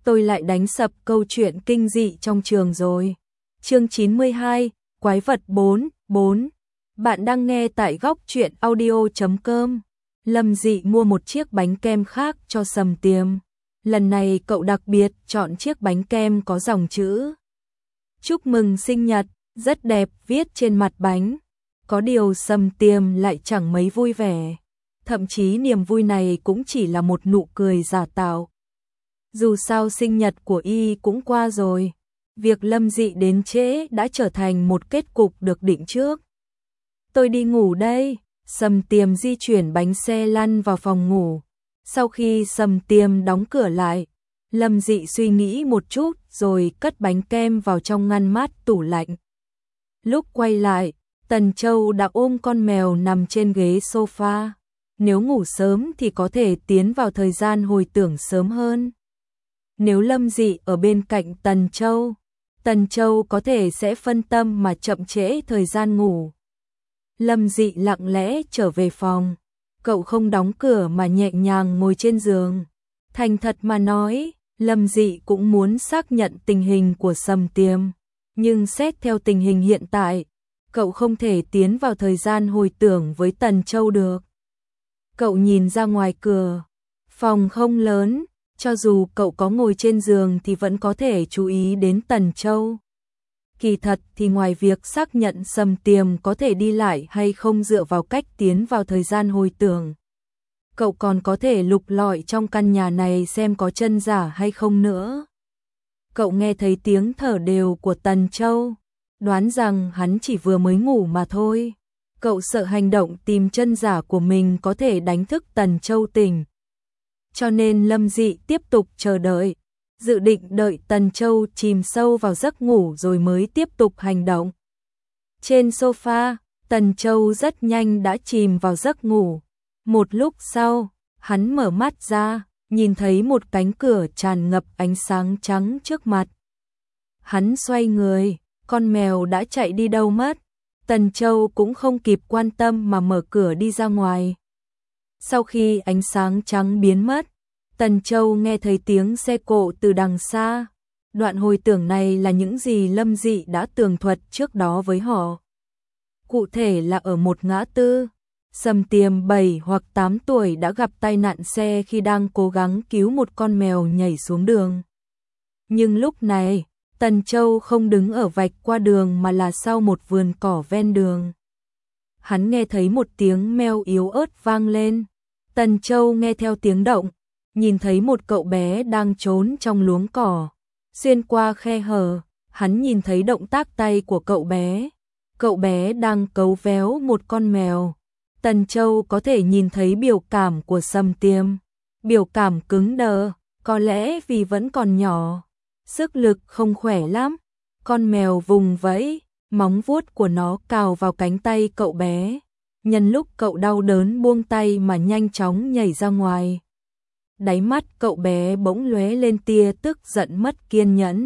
tôi lại đánh sập câu chuyện kinh dị trong trường rồi. Chương 92, Quái vật 4. Bạn đang nghe tại góc truyện audio.com. Lâm Dị mua một chiếc bánh kem khác cho Sầm Tiềm. Lần này cậu đặc biệt chọn chiếc bánh kem có dòng chữ chúc mừng sinh nhật, rất đẹp viết trên mặt bánh. Có điều Sầm Tiềm lại chẳng mấy vui vẻ. Thậm chí niềm vui này cũng chỉ là một nụ cười giả tạo. Dù sao sinh nhật của y cũng qua rồi. Việc Lâm Dị đến trễ đã trở thành một kết cục được định trước. Tôi đi ngủ đây. Sầm Tiềm di chuyển bánh xe lăn vào phòng ngủ. Sau khi Sầm Tiềm đóng cửa lại, Lâm Dị suy nghĩ một chút rồi cất bánh kem vào trong ngăn mát tủ lạnh. Lúc quay lại, Tần Châu đã ôm con mèo nằm trên ghế sofa. Nếu ngủ sớm thì có thể tiến vào thời gian hồi tưởng sớm hơn. Nếu Lâm Dị ở bên cạnh Tần Châu có thể sẽ phân tâm mà chậm trễ thời gian ngủ. Lâm Dị lặng lẽ trở về phòng. Cậu không đóng cửa mà nhẹ nhàng ngồi trên giường. Thành thật mà nói, Lâm Dị cũng muốn xác nhận tình hình của Sầm Tiềm. Nhưng xét theo tình hình hiện tại, cậu không thể tiến vào thời gian hồi tưởng với Tần Châu được. Cậu nhìn ra ngoài cửa. Phòng không lớn, cho dù cậu có ngồi trên giường thì vẫn có thể chú ý đến Tần Châu. Kỳ thật thì ngoài việc xác nhận Sầm Tiềm có thể đi lại hay không dựa vào cách tiến vào thời gian hồi tưởng, cậu còn có thể lục lọi trong căn nhà này xem có chân giả hay không nữa. Cậu nghe thấy tiếng thở đều của Tần Châu, đoán rằng hắn chỉ vừa mới ngủ mà thôi. Cậu sợ hành động tìm chân giả của mình có thể đánh thức Tần Châu tỉnh. Cho nên Lâm Dị tiếp tục chờ đợi, dự định đợi Tần Châu chìm sâu vào giấc ngủ rồi mới tiếp tục hành động. Trên sofa, Tần Châu rất nhanh đã chìm vào giấc ngủ. Một lúc sau, hắn mở mắt ra, nhìn thấy một cánh cửa tràn ngập ánh sáng trắng trước mặt. Hắn xoay người, con mèo đã chạy đi đâu mất. Tần Châu cũng không kịp quan tâm mà mở cửa đi ra ngoài. Sau khi ánh sáng trắng biến mất, Tần Châu nghe thấy tiếng xe cộ từ đằng xa. Đoạn hồi tưởng này là những gì Lâm Dị đã tường thuật trước đó với họ. Cụ thể là ở một ngã tư, Sầm Tiềm 7 hoặc 8 tuổi đã gặp tai nạn xe khi đang cố gắng cứu một con mèo nhảy xuống đường. Nhưng lúc này, Tần Châu không đứng ở vạch qua đường mà là sau một vườn cỏ ven đường. Hắn nghe thấy một tiếng meo yếu ớt vang lên. Tần Châu nghe theo tiếng động, nhìn thấy một cậu bé đang trốn trong luống cỏ. Xuyên qua khe hở, hắn nhìn thấy động tác tay của cậu bé. Cậu bé đang cấu véo một con mèo. Tần Châu có thể nhìn thấy biểu cảm của Sầm Tiềm. Biểu cảm cứng đờ, có lẽ vì vẫn còn nhỏ. Sức lực không khỏe lắm. Con mèo vùng vẫy, móng vuốt của nó cào vào cánh tay cậu bé. Nhân lúc cậu đau đớn buông tay mà nhanh chóng nhảy ra ngoài. Đáy mắt cậu bé bỗng lóe lên tia tức giận mất kiên nhẫn.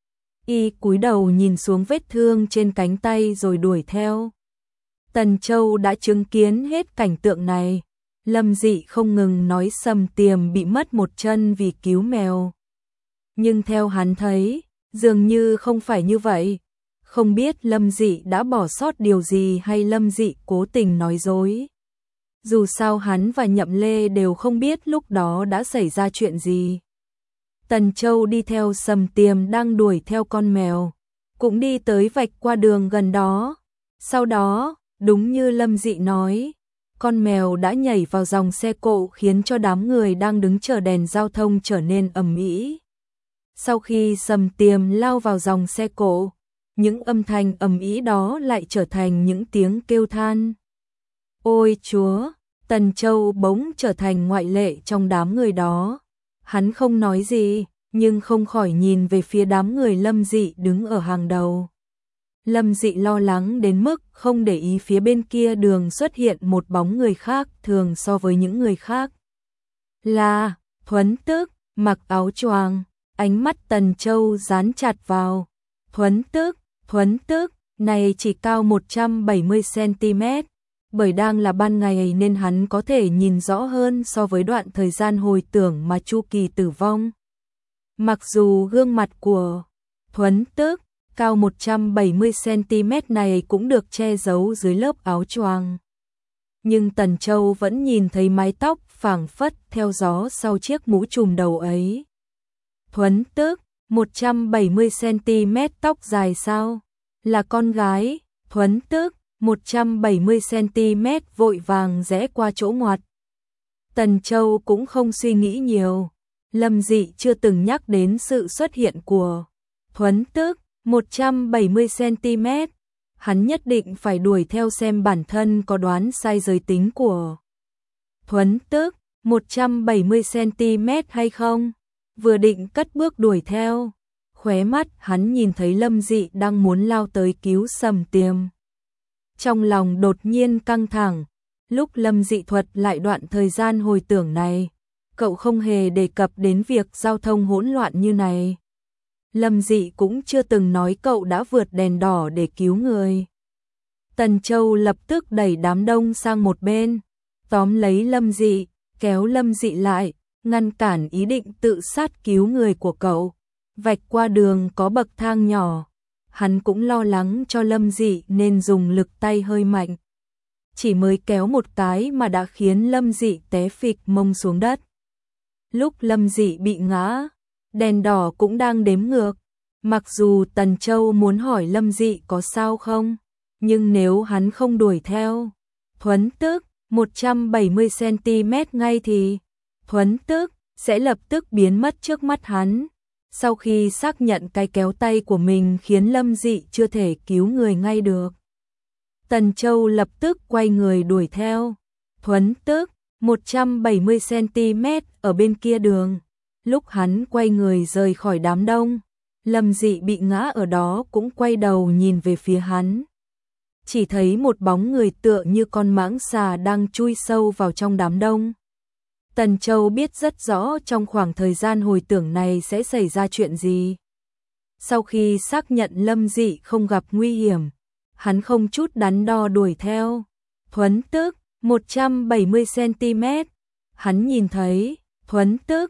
Y cúi đầu nhìn xuống vết thương trên cánh tay rồi đuổi theo. Tần Châu đã chứng kiến hết cảnh tượng này. Lâm Dị không ngừng nói Sầm Tiềm bị mất một chân vì cứu mèo. Nhưng theo hắn thấy, dường như không phải như vậy. Không biết Lâm Dị đã bỏ sót điều gì hay Lâm Dị cố tình nói dối. Dù sao hắn và Nhậm Lê đều không biết lúc đó đã xảy ra chuyện gì. Tần Châu đi theo Sầm Tiềm đang đuổi theo con mèo, cũng đi tới vạch qua đường gần đó. Sau đó, đúng như Lâm Dị nói, con mèo đã nhảy vào dòng xe cộ khiến cho đám người đang đứng chờ đèn giao thông trở nên ầm ĩ. Sau khi Sầm Tiềm lao vào dòng xe cộ, những âm thanh ầm ĩ đó lại trở thành những tiếng kêu than. Ôi Chúa, Tần Châu bỗng trở thành ngoại lệ trong đám người đó. Hắn không nói gì, nhưng không khỏi nhìn về phía đám người Lâm Dị đứng ở hàng đầu. Lâm Dị lo lắng đến mức không để ý phía bên kia đường xuất hiện một bóng người khác thường so với những người khác. Là Thuấn Tức, mặc áo choàng, ánh mắt Tần Châu dán chặt vào. Thuấn Tức, này chỉ cao 170 cm, bởi đang là ban ngày nên hắn có thể nhìn rõ hơn so với đoạn thời gian hồi tưởng mà chu kỳ tử vong. Mặc dù gương mặt của Thuấn Tước cao 170cm này cũng được che giấu dưới lớp áo choàng, nhưng Tần Châu vẫn nhìn thấy mái tóc phảng phất theo gió sau chiếc mũ trùm đầu ấy. Thuấn Tước, 170cm tóc dài sao? Là con gái. Thuấn Tước, 170cm vội vàng rẽ qua chỗ ngoặt. Tần Châu cũng không suy nghĩ nhiều. Lâm Dị chưa từng nhắc đến sự xuất hiện của Thuấn Tước, 170cm. Hắn nhất định phải đuổi theo xem bản thân có đoán sai giới tính của Thuấn Tước, 170cm hay không. Vừa định cất bước đuổi theo, khóe mắt hắn nhìn thấy Lâm Dị đang muốn lao tới cứu Sầm Tiềm. Trong lòng đột nhiên căng thẳng, lúc Lâm Dị thuật lại đoạn thời gian hồi tưởng này, cậu không hề đề cập đến việc giao thông hỗn loạn như này. Lâm Dị cũng chưa từng nói cậu đã vượt đèn đỏ để cứu người. Tần Châu lập tức đẩy đám đông sang một bên, tóm lấy Lâm Dị, kéo Lâm Dị lại, ngăn cản ý định tự sát cứu người của cậu. Vạch qua đường có bậc thang nhỏ, hắn cũng lo lắng cho Lâm Dị nên dùng lực tay hơi mạnh. Chỉ mới kéo một cái mà đã khiến Lâm Dị té phịch mông xuống đất. Lúc Lâm Dị bị ngã, đèn đỏ cũng đang đếm ngược. Mặc dù Tần Châu muốn hỏi Lâm Dị có sao không, nhưng nếu hắn không đuổi theo Thuấn Tước 170cm ngay thì Thuấn Tước sẽ lập tức biến mất trước mắt hắn. Sau khi xác nhận cái kéo tay của mình khiến Lâm Dị chưa thể cứu người ngay được, Tần Châu lập tức quay người đuổi theo. Thuấn Tước 170cm ở bên kia đường. Lúc hắn quay người rời khỏi đám đông, Lâm Dị bị ngã ở đó cũng quay đầu nhìn về phía hắn. Chỉ thấy một bóng người tựa như con mãng xà đang chui sâu vào trong đám đông. Tần Châu biết rất rõ trong khoảng thời gian hồi tưởng này sẽ xảy ra chuyện gì. Sau khi xác nhận Lâm Dị không gặp nguy hiểm, hắn không chút đắn đo đuổi theo. Thuấn Tước 170cm. Hắn nhìn thấy Thuấn Tước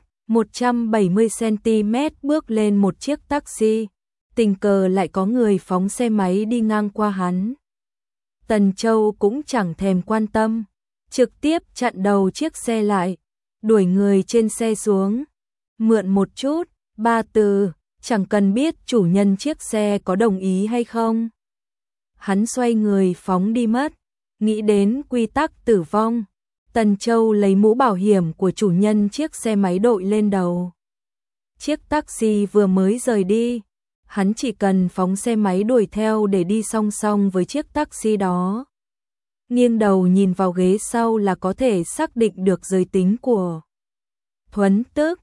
170cm bước lên một chiếc taxi, tình cờ lại có người phóng xe máy đi ngang qua hắn. Tần Châu cũng chẳng thèm quan tâm, trực tiếp chặn đầu chiếc xe lại, đuổi người trên xe xuống. Mượn một chút, 3 từ, chẳng cần biết chủ nhân chiếc xe có đồng ý hay không. Hắn xoay người phóng đi mất. Nghĩ đến quy tắc tử vong, Tần Châu lấy mũ bảo hiểm của chủ nhân chiếc xe máy đội lên đầu. Chiếc taxi vừa mới rời đi, hắn chỉ cần phóng xe máy đuổi theo để đi song song với chiếc taxi đó. Nghiêng đầu nhìn vào ghế sau là có thể xác định được giới tính của Thuấn Tước,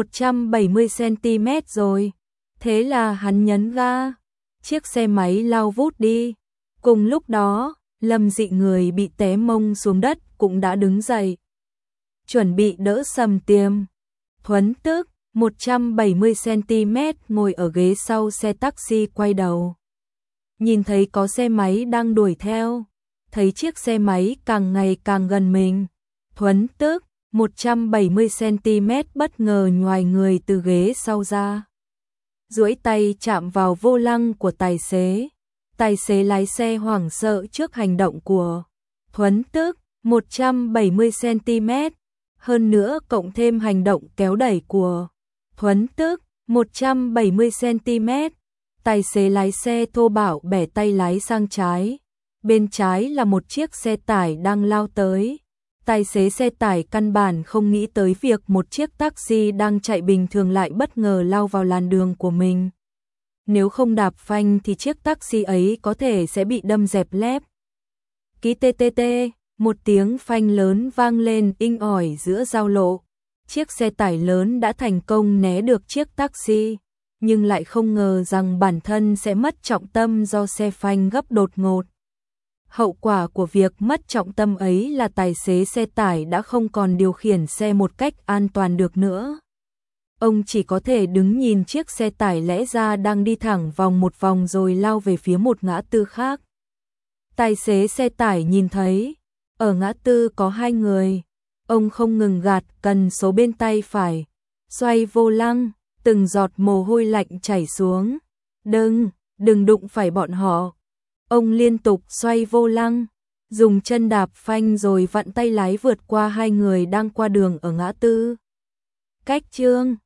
170cm rồi. Thế là hắn nhấn ga, chiếc xe máy lao vút đi. Cùng lúc đó, Lâm Dị người bị té mông xuống đất cũng đã đứng dậy, chuẩn bị đỡ Sầm Tiềm. Thuấn Tước 170cm ngồi ở ghế sau xe taxi quay đầu, nhìn thấy có xe máy đang đuổi theo, thấy chiếc xe máy càng ngày càng gần mình. Thuấn Tước 170cm bất ngờ nhoài người từ ghế sau ra, duỗi tay chạm vào vô lăng của tài xế. Tài xế lái xe hoảng sợ trước hành động của Thuấn Tước 170cm, hơn nữa cộng thêm hành động kéo đẩy của Thuấn Tước 170cm. Tài xế lái xe thô bạo bẻ tay lái sang trái, bên trái là một chiếc xe tải đang lao tới. Tài xế xe tải căn bản không nghĩ tới việc một chiếc taxi đang chạy bình thường lại bất ngờ lao vào làn đường của mình. Nếu không đạp phanh thì chiếc taxi ấy có thể sẽ bị đâm dẹp lép. Kí tê tê tê, một tiếng phanh lớn vang lên inh ỏi giữa giao lộ. Chiếc xe tải lớn đã thành công né được chiếc taxi, nhưng lại không ngờ rằng bản thân sẽ mất trọng tâm do xe phanh gấp đột ngột. Hậu quả của việc mất trọng tâm ấy là tài xế xe tải đã không còn điều khiển xe một cách an toàn được nữa. Ông chỉ có thể đứng nhìn chiếc xe tải lẽ ra đang đi thẳng vòng một vòng rồi lao về phía một ngã tư khác. Tài xế xe tải nhìn thấy, ở ngã tư có hai người. Ông không ngừng gạt cần số bên tay phải, xoay vô lăng, từng giọt mồ hôi lạnh chảy xuống. Đừng đụng phải bọn họ. Ông liên tục xoay vô lăng, dùng chân đạp phanh rồi vặn tay lái vượt qua hai người đang qua đường ở ngã tư. Cách Chương